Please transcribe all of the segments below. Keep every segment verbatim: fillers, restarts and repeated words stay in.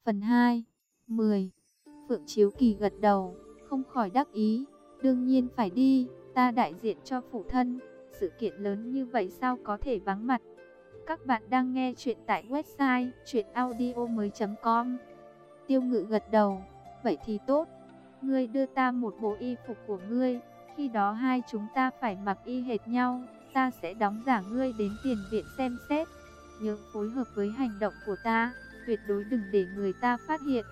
Phần hai, mười. Phượng Chiếu Kỳ gật đầu, không khỏi đắc ý. Đương nhiên phải đi, ta đại diện cho phụ thân. Sự kiện lớn như vậy sao có thể vắng mặt. Các bạn đang nghe chuyện tại website truyện audio mới chấm com. Tiêu Ngự gật đầu, vậy thì tốt. Ngươi đưa ta một bộ y phục của ngươi, khi đó hai chúng ta phải mặc y hệt nhau. Ta sẽ đóng giả ngươi đến tiền viện xem xét. Nhớ phối hợp với hành động của ta, tuyệt đối đừng để người ta phát hiện.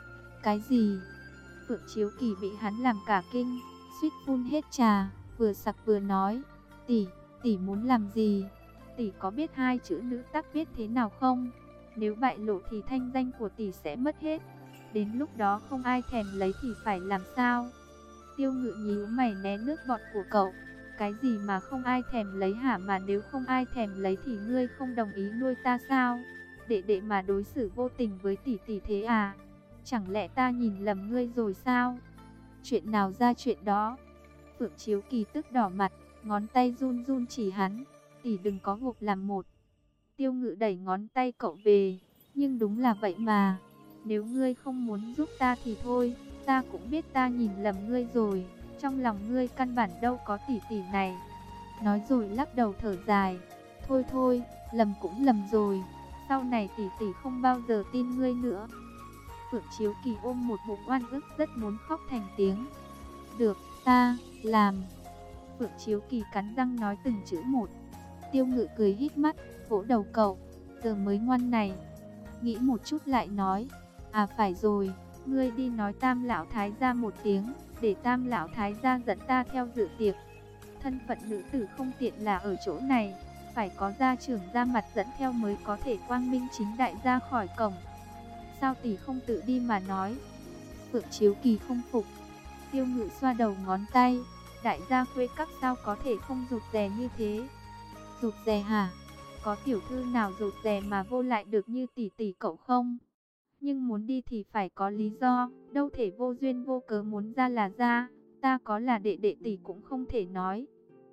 Cái gì? Phượng Chiếu Kỳ bị hắn làm cả kinh, suýt phun hết trà, vừa sặc vừa nói, tỷ, tỷ muốn làm gì? Tỷ có biết hai chữ nữ tắc viết thế nào không? Nếu bại lộ thì thanh danh của tỷ sẽ mất hết. Đến lúc đó không ai thèm lấy thì phải làm sao? Tiêu Ngự nhíu mày né nước bọt của cậu. Cái gì mà không ai thèm lấy hả? Mà nếu không ai thèm lấy thì ngươi không đồng ý nuôi ta sao? Đệ đệ mà đối xử vô tình với tỷ tỷ thế à? Chẳng lẽ ta nhìn lầm ngươi rồi sao? Chuyện nào ra chuyện đó? Phượng Chiếu Kỳ tức đỏ mặt, ngón tay run run chỉ hắn. Tỷ đừng có gộp làm một. Tiêu Ngự đẩy ngón tay cậu về. Nhưng đúng là vậy mà. Nếu ngươi không muốn giúp ta thì thôi. Ta cũng biết ta nhìn lầm ngươi rồi. Trong lòng ngươi căn bản đâu có tỷ tỷ này. Nói rồi lắc đầu thở dài. Thôi thôi, lầm cũng lầm rồi. Sau này tỷ tỷ không bao giờ tin ngươi nữa. Phượng Chiếu Kỳ ôm một bụng oan ức rất muốn khóc thành tiếng. Được, ta, làm. Phượng Chiếu Kỳ cắn răng nói từng chữ một. Tiêu Ngự cười hít mắt, vỗ đầu cậu. Giờ mới ngoan này. Nghĩ một chút lại nói. À phải rồi, ngươi đi nói Tam Lão Thái gia một tiếng, để Tam Lão Thái gia dẫn ta theo dự tiệc. Thân phận nữ tử không tiện là ở chỗ này, phải có gia trưởng ra mặt dẫn theo mới có thể quang minh chính đại ra khỏi cổng. Sao tỷ không tự đi mà nói? Phượng Chiếu Kỳ không phục. Tiêu Ngự xoa đầu ngón tay. Đại gia khuê các sao có thể không rụt rè như thế? Rụt rè hả? Có tiểu thư nào rụt rè mà vô lại được như tỷ tỷ cậu không? Nhưng muốn đi thì phải có lý do, đâu thể vô duyên vô cớ muốn ra là ra. Ta có là đệ đệ tỷ cũng không thể nói.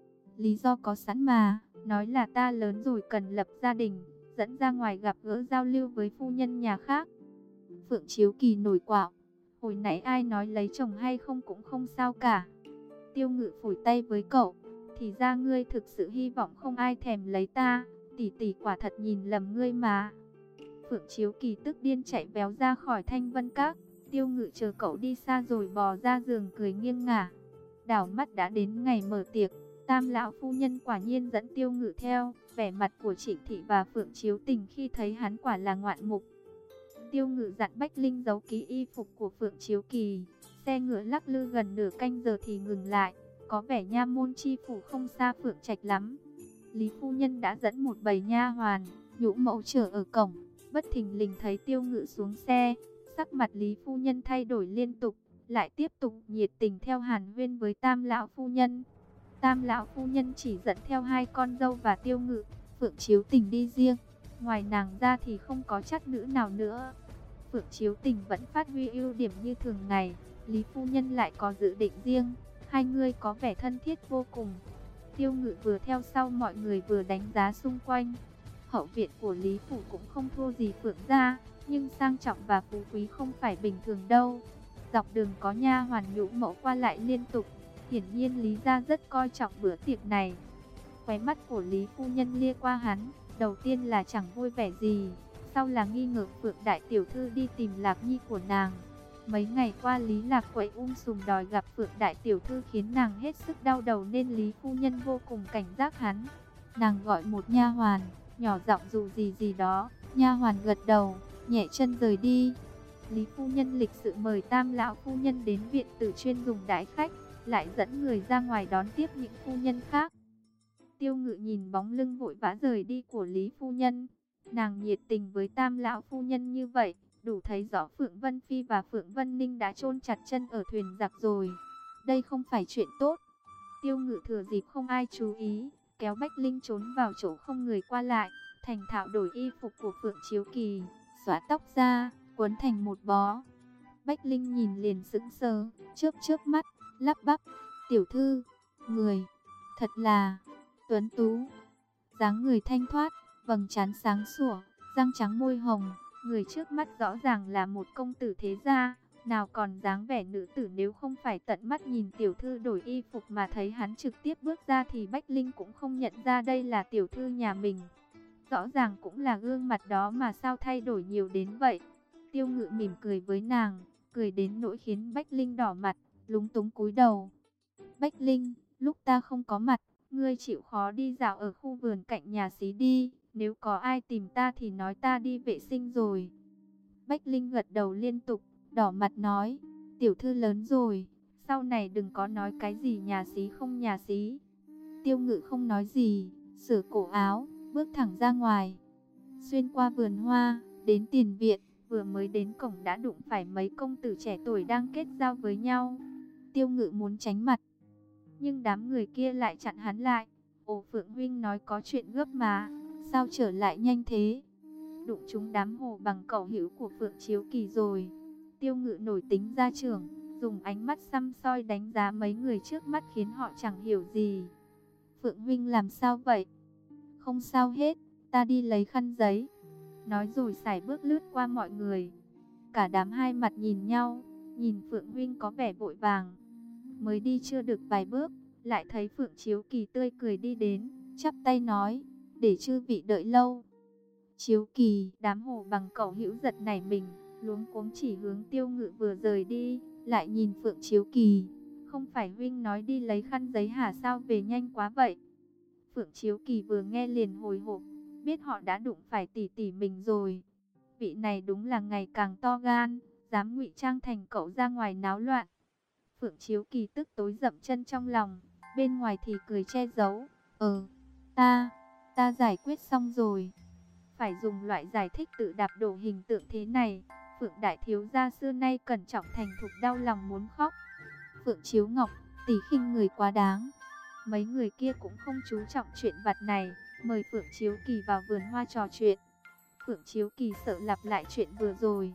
Lý do có sẵn mà, nói là ta lớn rồi cần lập gia đình, dẫn ra ngoài gặp gỡ giao lưu với phu nhân nhà khác. Phượng Chiếu Kỳ nổi quạo. Hồi nãy ai nói lấy chồng hay không cũng không sao cả. Tiêu Ngự phủi tay với cậu. Thì ra ngươi thực sự hy vọng không ai thèm lấy ta. Tỷ tỷ quả thật nhìn lầm ngươi mà. Phượng Chiếu Kỳ tức điên chạy véo ra khỏi Thanh Vân Các. Tiêu Ngự chờ cậu đi xa rồi bò ra giường cười nghiêng ngả. Đảo mắt đã đến ngày mở tiệc. Tam lão phu nhân quả nhiên dẫn Tiêu Ngự theo. Vẻ mặt của Trịnh Thị và Phượng Chiếu Tình khi thấy hắn quả là ngoạn mục. Tiêu Ngự dặn Bách Linh giấu ký y phục của Phượng Chiếu Kỳ. Xe ngựa lắc lư gần nửa canh giờ thì ngừng lại. Có vẻ nha môn chi phủ không xa Phượng Trạch lắm. Lý phu nhân đã dẫn một bầy nha hoàn, nhũ mẫu chờ ở cổng. Bất thình lình thấy Tiêu Ngự xuống xe, sắc mặt Lý phu nhân thay đổi liên tục, lại tiếp tục nhiệt tình theo hàn huyên với Tam lão phu nhân. Tam lão phu nhân chỉ dẫn theo hai con dâu và Tiêu Ngự, Phượng Chiếu Tình đi riêng. Ngoài nàng ra thì không có chất nữ nào nữa. Phượng Chiếu Tình vẫn phát huy ưu điểm như thường ngày, Lý phu nhân lại có dự định riêng. Hai người có vẻ thân thiết vô cùng. Tiêu Ngự vừa theo sau mọi người vừa đánh giá xung quanh. Hậu viện của Lý phủ cũng không thua gì Phượng gia, nhưng sang trọng và phú quý không phải bình thường đâu. Dọc đường có nha hoàn nhũ mẫu qua lại liên tục. Hiển nhiên Lý gia rất coi trọng bữa tiệc này. Khóe mắt của Lý phu nhân lia qua hắn, đầu tiên là chẳng vui vẻ gì, sau là nghi ngờ Phượng đại tiểu thư đi tìm Lạc Nhi của nàng. Mấy ngày qua Lý Lạc quậy um sùm đòi gặp Phượng đại tiểu thư khiến nàng hết sức đau đầu, nên Lý phu nhân vô cùng cảnh giác hắn. Nàng gọi một nha hoàn, nhỏ giọng dụ gì gì đó, nha hoàn gật đầu, nhẹ chân rời đi. Lý phu nhân lịch sự mời Tam lão phu nhân đến viện tử chuyên dùng đãi khách, lại dẫn người ra ngoài đón tiếp những phu nhân khác. Tiêu Ngự nhìn bóng lưng vội vã rời đi của Lý phu nhân, nàng nhiệt tình với Tam lão phu nhân như vậy, đủ thấy rõ Phượng Vân Phi và Phượng Vân Ninh đã chôn chặt chân ở thuyền giặc rồi. Đây không phải chuyện tốt. Tiêu Ngự thừa dịp không ai chú ý, kéo Bách Linh trốn vào chỗ không người qua lại, thành thạo đổi y phục của Phượng Chiếu Kỳ, xóa tóc ra, quấn thành một bó. Bách Linh nhìn liền sững sờ, chớp chớp mắt, lắp bắp, tiểu thư, người, thật là tuấn tú, dáng người thanh thoát, vầng trán sáng sủa, răng trắng môi hồng, Người trước mắt rõ ràng là một công tử thế gia, nào còn dáng vẻ nữ tử, nếu không phải tận mắt nhìn tiểu thư đổi y phục mà thấy hắn trực tiếp bước ra thì Bách Linh cũng không nhận ra đây là tiểu thư nhà mình. Rõ ràng cũng là gương mặt đó mà sao thay đổi nhiều đến vậy. Tiêu Ngự mỉm cười với nàng, cười đến nỗi khiến Bách Linh đỏ mặt, lúng túng cúi đầu. Bách Linh, lúc ta không có mặt, ngươi chịu khó đi dạo ở khu vườn cạnh nhà xí đi, nếu có ai tìm ta thì nói ta đi vệ sinh rồi. Bách Linh gật đầu liên tục, đỏ mặt nói, tiểu thư lớn rồi, sau này đừng có nói cái gì nhà xí không nhà xí. Tiêu Ngự không nói gì, sửa cổ áo, bước thẳng ra ngoài. Xuyên qua vườn hoa, đến tiền viện, vừa mới đến cổng đã đụng phải mấy công tử trẻ tuổi đang kết giao với nhau. Tiêu Ngự muốn tránh mặt, nhưng đám người kia lại chặn hắn lại. Ồ, Phượng huynh nói có chuyện gấp mà, sao trở lại nhanh thế? Đụng trúng đám hồ bằng cẩu hữu của Phượng Chiếu Kỳ rồi. Tiêu Ngự nổi tính gia trưởng, dùng ánh mắt săm soi đánh giá mấy người trước mắt khiến họ chẳng hiểu gì. Phượng huynh làm sao vậy? Không sao hết, ta đi lấy khăn giấy. Nói rồi sải bước lướt qua mọi người. Cả đám hai mặt nhìn nhau, nhìn Phượng huynh có vẻ vội vàng. Mới đi chưa được vài bước, lại thấy Phượng Chiếu Kỳ tươi cười đi đến, chắp tay nói, để chư vị đợi lâu. Chiếu Kỳ, đám hồ bằng cẩu hữu giật nảy mình, luống cuống chỉ hướng Tiêu Ngự vừa rời đi, lại nhìn Phượng Chiếu Kỳ. Không phải huynh nói đi lấy khăn giấy hả, sao về nhanh quá vậy? Phượng Chiếu Kỳ vừa nghe liền hồi hộp, biết họ đã đụng phải tỷ tỷ mình rồi. Vị này đúng là ngày càng to gan, dám ngụy trang thành cậu ra ngoài náo loạn. Phượng Chiếu Kỳ tức tối dậm chân trong lòng, bên ngoài thì cười che giấu. Ờ, ta, ta giải quyết xong rồi. Phải dùng loại giải thích tự đạp đổ hình tượng thế này, Phượng đại thiếu gia xưa nay cẩn trọng thành thục đau lòng muốn khóc. Phượng Chiếu Ngọc, tỷ khinh người quá đáng. Mấy người kia cũng không chú trọng chuyện vặt này, mời Phượng Chiếu Kỳ vào vườn hoa trò chuyện. Phượng Chiếu Kỳ sợ lặp lại chuyện vừa rồi.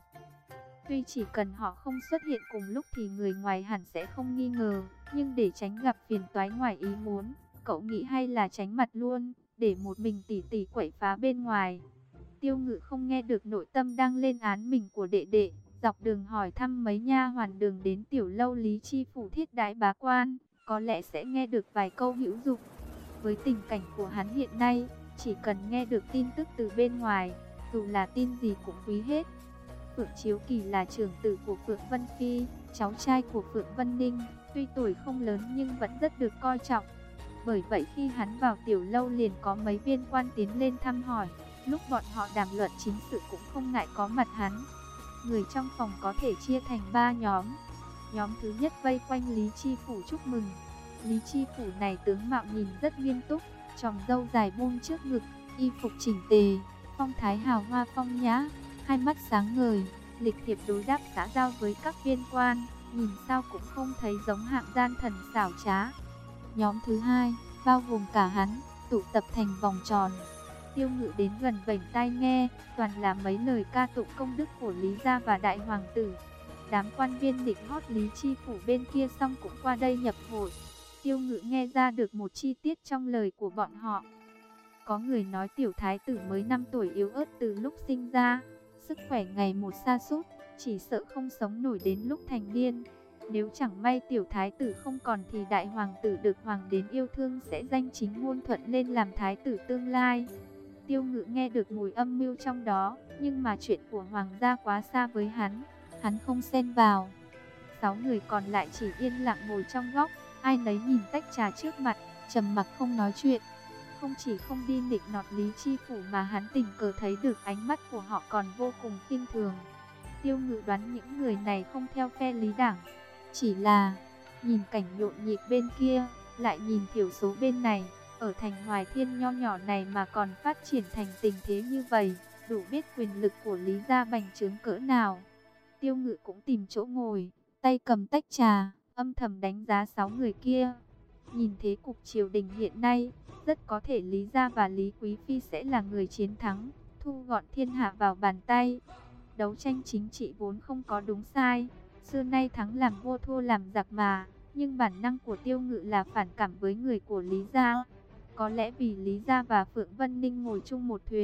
Tuy chỉ cần họ không xuất hiện cùng lúc thì người ngoài hẳn sẽ không nghi ngờ, nhưng để tránh gặp phiền toái ngoài ý muốn, cậu nghĩ hay là tránh mặt luôn, để một mình tỷ tỷ quậy phá bên ngoài. Tiêu Ngự không nghe được nội tâm đang lên án mình của đệ đệ, dọc đường hỏi thăm mấy nha hoàn đường đến tiểu lâu Lý Chi phủ thiết đãi bá quan, có lẽ sẽ nghe được vài câu hữu dụng. Với tình cảnh của hắn hiện nay, chỉ cần nghe được tin tức từ bên ngoài, dù là tin gì cũng quý hết. Phượng Chiếu Kỳ là trưởng tử của Phượng Vân Phi, cháu trai của Phượng Vân Ninh, tuy tuổi không lớn nhưng vẫn rất được coi trọng. Bởi vậy khi hắn vào tiểu lâu liền có mấy viên quan tiến lên thăm hỏi, lúc bọn họ đàm luận chính sự cũng không ngại có mặt hắn. Người trong phòng có thể chia thành ba nhóm. Nhóm thứ nhất vây quanh Lý Chi phủ chúc mừng. Lý Chi phủ này tướng mạo nhìn rất nghiêm túc, tròm râu dài buông trước ngực, y phục chỉnh tề, phong thái hào hoa phong nhã, hai mắt sáng ngời, lịch thiệp đối đáp xã giao với các viên quan, nhìn sao cũng không thấy giống hạng gian thần xảo trá. Nhóm thứ hai, bao gồm cả hắn, tụ tập thành vòng tròn. Tiêu Ngự đến gần vảnh tai nghe, toàn là mấy lời ca tụng công đức của Lý gia và đại hoàng tử. Đám quan viên định hót Lý Chi phủ bên kia xong cũng qua đây nhập hội. Tiêu Ngự nghe ra được một chi tiết trong lời của bọn họ. Có người nói tiểu thái tử mới năm tuổi yếu ớt từ lúc sinh ra, sức khỏe ngày một sa sút, chỉ sợ không sống nổi đến lúc thành niên. Nếu chẳng may tiểu thái tử không còn thì đại hoàng tử được hoàng đế yêu thương sẽ danh chính ngôn thuận lên làm thái tử tương lai. Tiêu Ngự nghe được mùi âm mưu trong đó, nhưng mà chuyện của hoàng gia quá xa với hắn, hắn không xen vào. Sáu người còn lại chỉ yên lặng ngồi trong góc, ai nấy nhìn tách trà trước mặt, trầm mặc không nói chuyện. Không chỉ không đi nịnh nọt Lý Chi phủ mà hắn tình cờ thấy được ánh mắt của họ còn vô cùng khinh thường. Tiêu Ngự đoán những người này không theo phe Lý đảng, chỉ là nhìn cảnh nhộn nhịp bên kia, lại nhìn thiểu số bên này. Ở thành Hoài Thiên nho nhỏ này mà còn phát triển thành tình thế như vậy, đủ biết quyền lực của Lý gia bành trướng cỡ nào. Tiêu Ngự cũng tìm chỗ ngồi, tay cầm tách trà, âm thầm đánh giá sáu người kia. Nhìn thế cục triều đình hiện nay, rất có thể Lý gia và Lý Quý Phi sẽ là người chiến thắng, thu gọn thiên hạ vào bàn tay. Đấu tranh chính trị vốn không có đúng sai, xưa nay thắng làm vua thua làm giặc mà, nhưng bản năng của Tiêu Ngự là phản cảm với người của Lý gia. Có lẽ vì Lý gia và Phượng Vân Ninh ngồi chung một thuyền,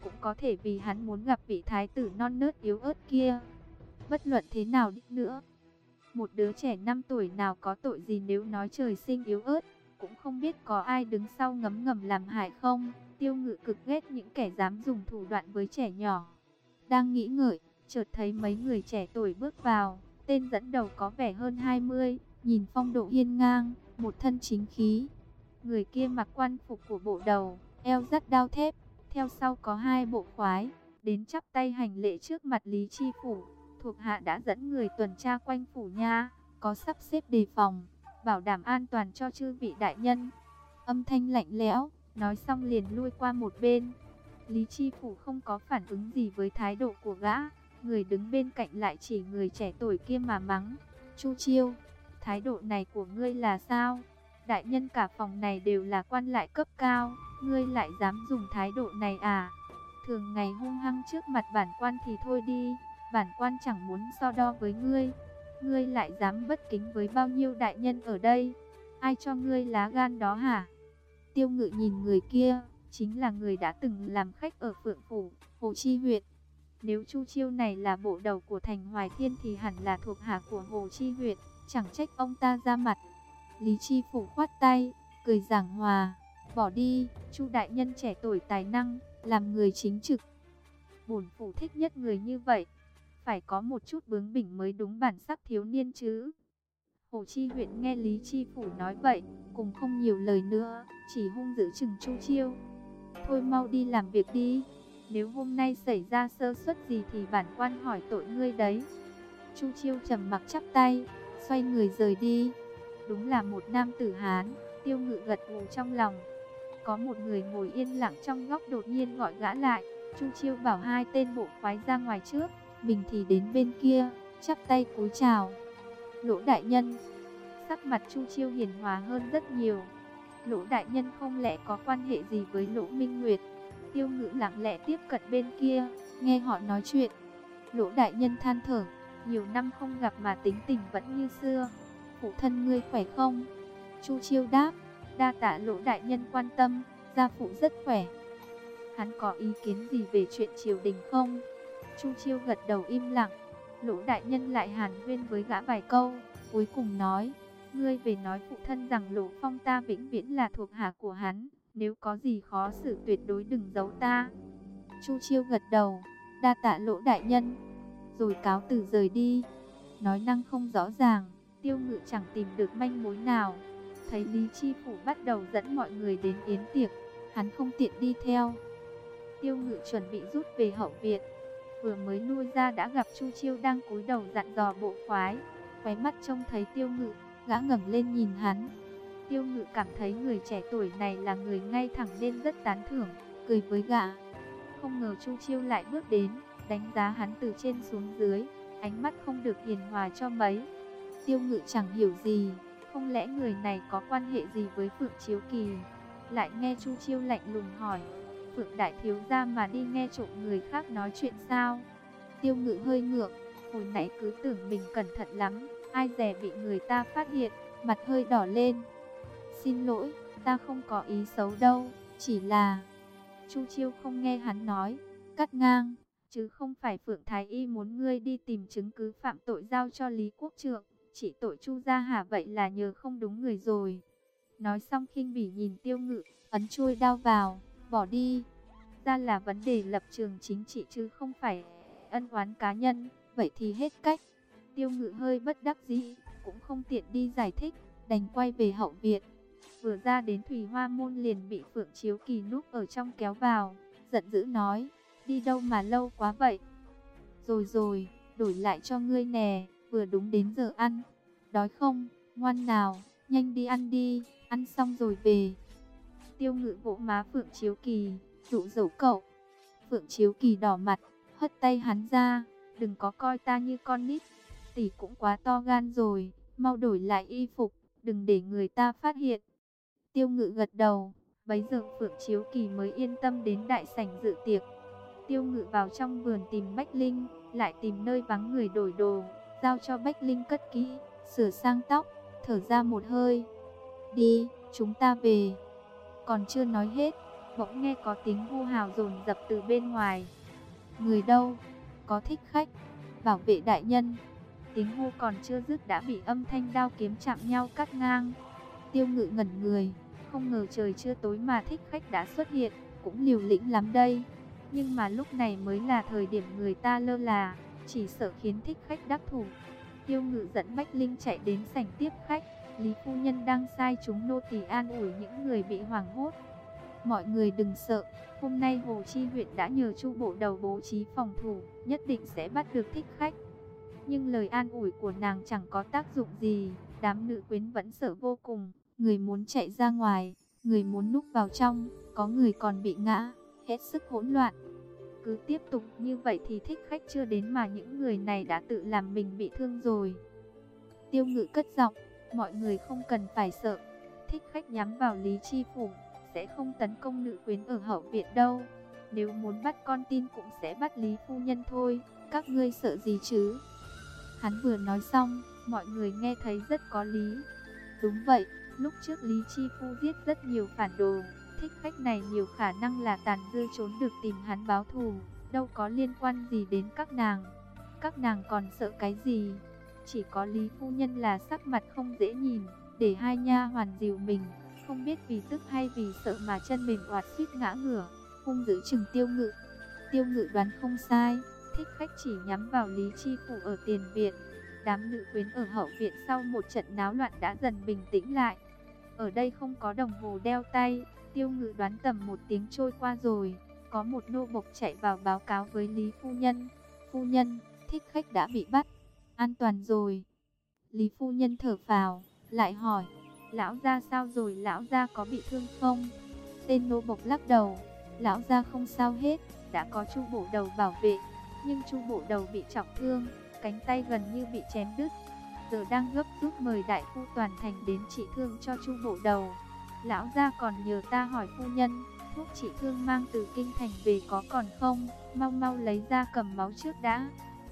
cũng có thể vì hắn muốn gặp vị thái tử non nớt yếu ớt kia. Bất luận thế nào đi nữa, một đứa trẻ năm tuổi nào có tội gì nếu nói trời sinh yếu ớt, cũng không biết có ai đứng sau ngấm ngầm làm hại không. Tiêu Ngự cực ghét những kẻ dám dùng thủ đoạn với trẻ nhỏ. Đang nghĩ ngợi, chợt thấy mấy người trẻ tuổi bước vào. Tên dẫn đầu có vẻ hơn hai mươi, nhìn phong độ hiên ngang, một thân chính khí. Người kia mặc quan phục của bộ đầu, eo dắt đao thép, theo sau có hai bộ khoái, đến chắp tay hành lễ trước mặt Lý Chi Phủ. Thuộc hạ đã dẫn người tuần tra quanh phủ nha, có sắp xếp đề phòng, bảo đảm an toàn cho chư vị đại nhân. Âm thanh lạnh lẽo, nói xong liền lui qua một bên. Lý Chi Phủ không có phản ứng gì với thái độ của gã. Người đứng bên cạnh lại chỉ người trẻ tuổi kia mà mắng. Chu Chiêu, thái độ này của ngươi là sao? Đại nhân cả phòng này đều là quan lại cấp cao, ngươi lại dám dùng thái độ này à? Thường ngày hung hăng trước mặt bản quan thì thôi đi, bản quan chẳng muốn so đo với ngươi. Ngươi lại dám bất kính với bao nhiêu đại nhân ở đây? Ai cho ngươi lá gan đó hả? Tiêu Ngự nhìn người kia, chính là người đã từng làm khách ở Phượng Phủ, Hồ Chi huyện. Nếu Chu Chiêu này là bộ đầu của thành Hoài Thiên thì hẳn là thuộc hạ của Hồ Chi huyện, chẳng trách ông ta ra mặt. Lý Chi Phủ khoát tay, cười giảng hòa, bỏ đi, Chu đại nhân trẻ tuổi tài năng, làm người chính trực. Bổn phủ thích nhất người như vậy, phải có một chút bướng bỉnh mới đúng bản sắc thiếu niên chứ. Hồ Chi huyện nghe Lý Chi Phủ nói vậy, cùng không nhiều lời nữa, chỉ hung dữ chừng Chu Chiêu. Thôi mau đi làm việc đi, nếu hôm nay xảy ra sơ suất gì thì bản quan hỏi tội ngươi đấy. Chu Chiêu trầm mặc chắp tay, xoay người rời đi. Đúng là một nam tử Hán, Tiêu Ngự gật gù trong lòng. Có một người ngồi yên lặng trong góc đột nhiên gọi gã lại. Chu Chiêu bảo hai tên bộ khoái ra ngoài trước, mình thì đến bên kia, chắp tay cúi chào. Lỗ đại nhân. Sắc mặt Chu Chiêu hiền hòa hơn rất nhiều. Lỗ đại nhân không lẽ có quan hệ gì với Lỗ Minh Nguyệt? Tiêu Ngự lặng lẽ tiếp cận bên kia, nghe họ nói chuyện. Lỗ đại nhân than thở, nhiều năm không gặp mà tính tình vẫn như xưa. Phụ thân ngươi khỏe không? Chu Chiêu đáp, đa tạ Lỗ đại nhân quan tâm, gia phụ rất khỏe. Hắn có ý kiến gì về chuyện triều đình không? Chu Chiêu gật đầu im lặng. Lỗ đại nhân lại hàn huyên với gã vài câu, cuối cùng nói, ngươi về nói phụ thân rằng Lỗ Phong ta vĩnh viễn là thuộc hạ của hắn, nếu có gì khó xử tuyệt đối đừng giấu ta. Chu Chiêu gật đầu, đa tạ Lỗ đại nhân, rồi cáo từ rời đi. Nói năng không rõ ràng, Tiêu Ngự chẳng tìm được manh mối nào. Thấy Lý Chi Phủ bắt đầu dẫn mọi người đến yến tiệc, hắn không tiện đi theo. Tiêu Ngự chuẩn bị rút về hậu viện, vừa mới lui ra đã gặp Chu Chiêu đang cúi đầu dặn dò bộ khoái. Khóe mắt trông thấy Tiêu Ngự, gã ngẩng lên nhìn hắn. Tiêu Ngự cảm thấy người trẻ tuổi này là người ngay thẳng nên rất tán thưởng, cười với gã. Không ngờ Chu Chiêu lại bước đến, đánh giá hắn từ trên xuống dưới, ánh mắt không được hiền hòa cho mấy. Tiêu Ngự chẳng hiểu gì, không lẽ người này có quan hệ gì với Phượng Chiếu Kỳ? Lại nghe Chu Chiêu lạnh lùng hỏi, Phượng đại thiếu gia mà đi nghe trộm người khác nói chuyện sao? Tiêu Ngự hơi ngượng, hồi nãy cứ tưởng mình cẩn thận lắm, ai dè bị người ta phát hiện, mặt hơi đỏ lên. Xin lỗi, ta không có ý xấu đâu, chỉ là... Chu Chiêu không nghe hắn nói, cắt ngang, chứ không phải Phượng Thái Y muốn ngươi đi tìm chứng cứ phạm tội giao cho Lý Quốc Trượng, chỉ tội Chu gia hả, vậy là nhờ không đúng người rồi. Nói xong khinh bỉ nhìn Tiêu Ngự, ấn chuôi đao vào, bỏ đi. Ra là vấn đề lập trường chính trị chứ không phải ân oán cá nhân, vậy thì hết cách. Tiêu Ngự hơi bất đắc dĩ, cũng không tiện đi giải thích, đành quay về hậu viện. Vừa ra đến Thủy Hoa Môn liền bị Phượng Chiếu Kỳ núp ở trong kéo vào, giận dữ nói, đi đâu mà lâu quá vậy? Rồi rồi, đổi lại cho ngươi nè, vừa đúng đến giờ ăn. Đói không? Ngoan nào, nhanh đi ăn đi, ăn xong rồi về. Tiêu Ngự vỗ má Phượng Chiếu Kỳ, dụ dỗ cậu. Phượng Chiếu Kỳ đỏ mặt, hất tay hắn ra, đừng có coi ta như con nít, tỷ cũng quá to gan rồi, mau đổi lại y phục, đừng để người ta phát hiện. Tiêu Ngự gật đầu, bấy giờ Phượng Chiếu Kỳ mới yên tâm đến đại sảnh dự tiệc. Tiêu Ngự vào trong vườn tìm Bách Linh, lại tìm nơi vắng người đổi đồ, giao cho Bách Linh cất kỹ, sửa sang tóc, thở ra một hơi. Đi, chúng ta về. Còn chưa nói hết, Bỗng nghe có tiếng hô hào dồn dập từ bên ngoài. Người đâu? Có thích khách. Bảo vệ đại nhân. Tiếng hô còn chưa dứt đã bị âm thanh đao kiếm chạm nhau cắt ngang. Tiêu Ngự ngẩn người, không ngờ trời chưa tối mà thích khách đã xuất hiện, cũng liều lĩnh lắm đây. Nhưng mà lúc này mới là thời điểm người ta lơ là, chỉ sợ khiến thích khách đắc thủ. Tiêu Ngự dẫn Bách Linh chạy đến sảnh tiếp khách. Lý phu nhân đang sai chúng nô tỳ an ủi những người bị hoảng hốt. Mọi người đừng sợ, hôm nay Hồ Chi huyện đã nhờ Chu bộ đầu bố trí phòng thủ, nhất định sẽ bắt được thích khách. Nhưng lời an ủi của nàng chẳng có tác dụng gì, đám nữ quyến vẫn sợ vô cùng, người muốn chạy ra ngoài, người muốn núp vào trong, có người còn bị ngã, hết sức hỗn loạn. Cứ tiếp tục như vậy thì thích khách chưa đến mà những người này đã tự làm mình bị thương rồi. Tiêu Ngự cất giọng, mọi người không cần phải sợ, thích khách nhắm vào Lý Chi phủ, sẽ không tấn công nữ quyến ở hậu viện đâu. Nếu muốn bắt con tin cũng sẽ bắt Lý phu nhân thôi, các ngươi sợ gì chứ? Hắn vừa nói xong, mọi người nghe thấy rất có lý. Đúng vậy, lúc trước Lý Chi Phu giết rất nhiều phản đồ, thích khách này nhiều khả năng là tàn dư trốn được tìm hắn báo thù, đâu có liên quan gì đến các nàng. Các nàng còn sợ cái gì? Chỉ có Lý phu nhân là sắc mặt không dễ nhìn, để hai nha hoàn dìu mình, không biết vì tức hay vì sợ mà chân mềm oạt suýt ngã ngửa, hung dữ chừng Tiêu Ngự. Tiêu Ngự đoán không sai, thích khách chỉ nhắm vào Lý Chi phủ ở tiền viện. Đám nữ quyến ở hậu viện sau một trận náo loạn đã dần bình tĩnh lại. Ở đây không có đồng hồ đeo tay, Tiêu Ngự đoán tầm một tiếng trôi qua rồi, có một nô bộc chạy vào báo cáo với Lý phu nhân. Phu nhân, thích khách đã bị bắt, an toàn rồi. Lý phu nhân thở phào, lại hỏi, lão gia sao rồi, lão gia có bị thương không? Tên nô bộc lắc đầu, lão gia không sao hết, đã có Chu bộ đầu bảo vệ, nhưng Chu bộ đầu bị trọng thương, cánh tay gần như bị chém đứt, giờ đang gấp rút mời đại phu toàn thành đến trị thương cho Chu bộ đầu. Lão gia còn nhờ ta hỏi phu nhân, thuốc trị thương mang từ kinh thành về có còn không, mau mau lấy ra cầm máu trước đã.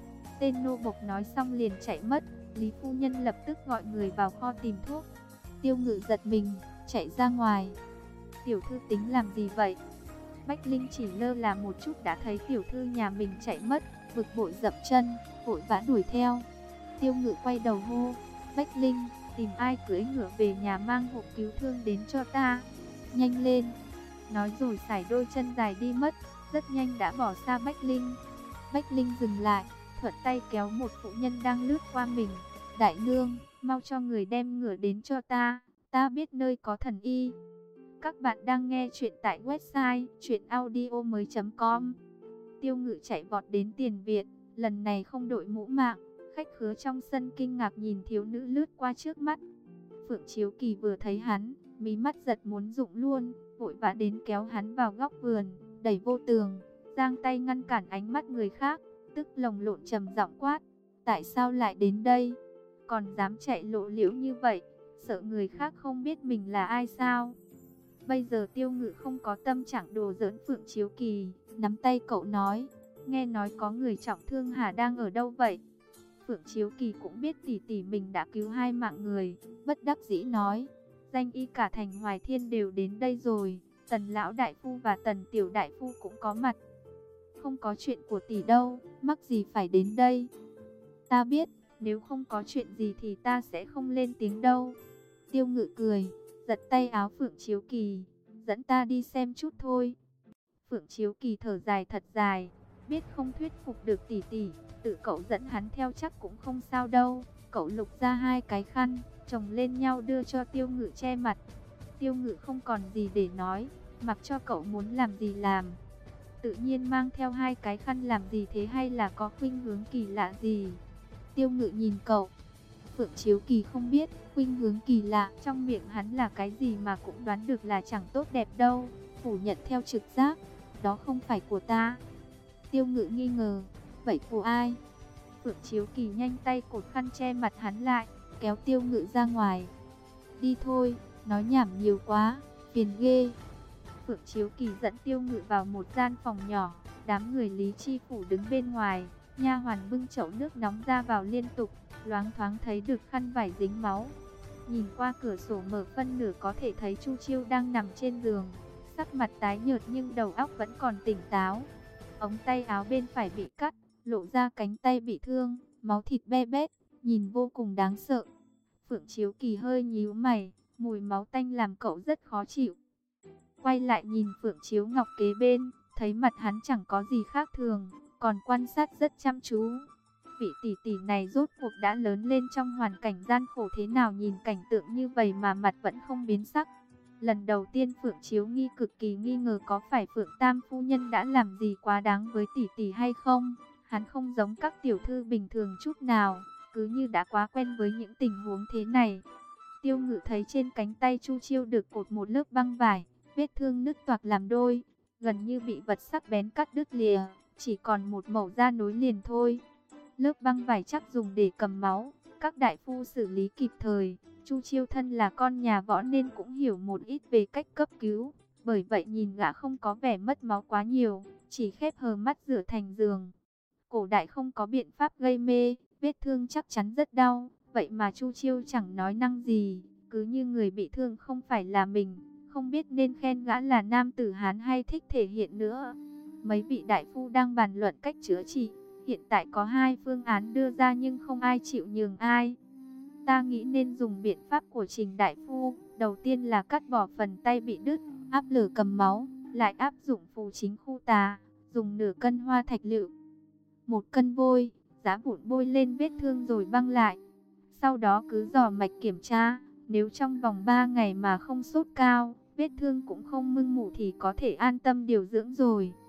Tên nô bộc nói xong liền chạy mất. Lý phu nhân lập tức gọi người vào kho tìm thuốc. Tiêu Ngự giật mình, chạy ra ngoài. Tiểu thư tính làm gì vậy? Bách Linh chỉ lơ là một chút đã thấy tiểu thư nhà mình chạy mất, bực bội dậm chân, vội vã đuổi theo. Tiêu Ngự quay đầu hô, Bách Linh, tìm ai cưỡi ngựa về nhà mang hộp cứu thương đến cho ta, nhanh lên. Nói rồi sải đôi chân dài đi mất, rất nhanh đã bỏ xa Bách Linh. Bách Linh dừng lại, thuận tay kéo một phụ nhân đang lướt qua mình. Đại nương, mau cho người đem ngựa đến cho ta, ta biết nơi có thần y. Các bạn đang nghe chuyện tại website truyện audio mới chấm com. Tiêu Ngự chạy vọt đến tiền viện, lần này không đội mũ mạng. Khách khứa trong sân kinh ngạc nhìn thiếu nữ lướt qua trước mắt. Phượng Chiếu Kỳ vừa thấy hắn, mí mắt giật muốn rụng luôn, vội vã đến kéo hắn vào góc vườn, đẩy vô tường, giang tay ngăn cản ánh mắt người khác, tức lồng lộn trầm giọng quát, tại sao lại đến đây? Còn dám chạy lộ liễu như vậy, sợ người khác không biết mình là ai sao? Bây giờ Tiêu Ngự không có tâm trạng đùa giỡn Phượng Chiếu Kỳ, nắm tay cậu nói, nghe nói có người trọng thương hả, đang ở đâu vậy? Phượng Chiếu Kỳ cũng biết tỷ tỷ mình đã cứu hai mạng người, bất đắc dĩ nói, danh y cả thành Hoài Thiên đều đến đây rồi, Tần lão đại phu và Tần tiểu đại phu cũng có mặt. Không có chuyện của tỷ đâu, mắc gì phải đến đây? Ta biết, nếu không có chuyện gì thì ta sẽ không lên tiếng đâu. Tiêu Ngự cười, giật tay áo Phượng Chiếu Kỳ, dẫn ta đi xem chút thôi. Phượng Chiếu Kỳ thở dài thật dài, biết không thuyết phục được tỷ tỷ, tự cậu dẫn hắn theo chắc cũng không sao đâu. Cậu lục ra hai cái khăn, chồng lên nhau đưa cho Tiêu Ngự che mặt. Tiêu Ngự không còn gì để nói, mặc cho cậu muốn làm gì làm. Tự nhiên mang theo hai cái khăn làm gì thế, hay là có khuynh hướng kỳ lạ gì? Tiêu Ngự nhìn cậu. Phượng Chiếu Kỳ không biết khuynh hướng kỳ lạ trong miệng hắn là cái gì mà cũng đoán được là chẳng tốt đẹp đâu. Phủ nhận theo trực giác, đó không phải của ta. Tiêu Ngự nghi ngờ, vậy của ai? Phượng Chiếu Kỳ nhanh tay cột khăn che mặt hắn lại, kéo Tiêu Ngự ra ngoài. Đi thôi, nói nhảm nhiều quá, phiền ghê. Phượng Chiếu Kỳ dẫn Tiêu Ngự vào một gian phòng nhỏ, đám người Lý Chi phủ đứng bên ngoài, nha hoàn bưng chậu nước nóng ra vào liên tục, loáng thoáng thấy được khăn vải dính máu. Nhìn qua cửa sổ mở phân nửa có thể thấy Chu Chiêu đang nằm trên giường, sắc mặt tái nhợt nhưng đầu óc vẫn còn tỉnh táo. Ống tay áo bên phải bị cắt, lộ ra cánh tay bị thương, máu thịt be bét, nhìn vô cùng đáng sợ. Phượng Chiếu Kỳ hơi nhíu mày, mùi máu tanh làm cậu rất khó chịu. Quay lại nhìn Phượng Chiếu Ngọc kế bên, thấy mặt hắn chẳng có gì khác thường, còn quan sát rất chăm chú. Vị tỷ tỷ này rốt cuộc đã lớn lên trong hoàn cảnh gian khổ thế nào, nhìn cảnh tượng như vậy mà mặt vẫn không biến sắc. Lần đầu tiên Phượng Chiếu Nghi cực kỳ nghi ngờ có phải Phượng Tam phu nhân đã làm gì quá đáng với tỷ tỷ hay không. Hắn không giống các tiểu thư bình thường chút nào, cứ như đã quá quen với những tình huống thế này. Tiêu Ngự thấy trên cánh tay Chu Chiêu được cột một lớp băng vải, vết thương nứt toạc làm đôi, gần như bị vật sắc bén cắt đứt lìa, chỉ còn một mẩu da nối liền thôi. Lớp băng vải chắc dùng để cầm máu, các đại phu xử lý kịp thời. Chu Chiêu thân là con nhà võ nên cũng hiểu một ít về cách cấp cứu, bởi vậy nhìn gã không có vẻ mất máu quá nhiều, chỉ khép hờ mắt rửa thành giường. Cổ đại không có biện pháp gây mê, vết thương chắc chắn rất đau, vậy mà Chu Chiêu chẳng nói năng gì, cứ như người bị thương không phải là mình, không biết nên khen gã là nam tử Hán hay thích thể hiện nữa. Mấy vị đại phu đang bàn luận cách chữa trị, hiện tại có hai phương án đưa ra nhưng không ai chịu nhường ai. Ta nghĩ nên dùng biện pháp của Trình đại phu, đầu tiên là cắt bỏ phần tay bị đứt, áp lửa cầm máu, lại áp dụng phù chính khu tà, dùng nửa cân hoa thạch lựu, một cân vôi, giá vụn bôi lên vết thương rồi băng lại. Sau đó cứ dò mạch kiểm tra, nếu trong vòng ba ngày mà không sốt cao, vết thương cũng không mưng mủ thì có thể an tâm điều dưỡng rồi.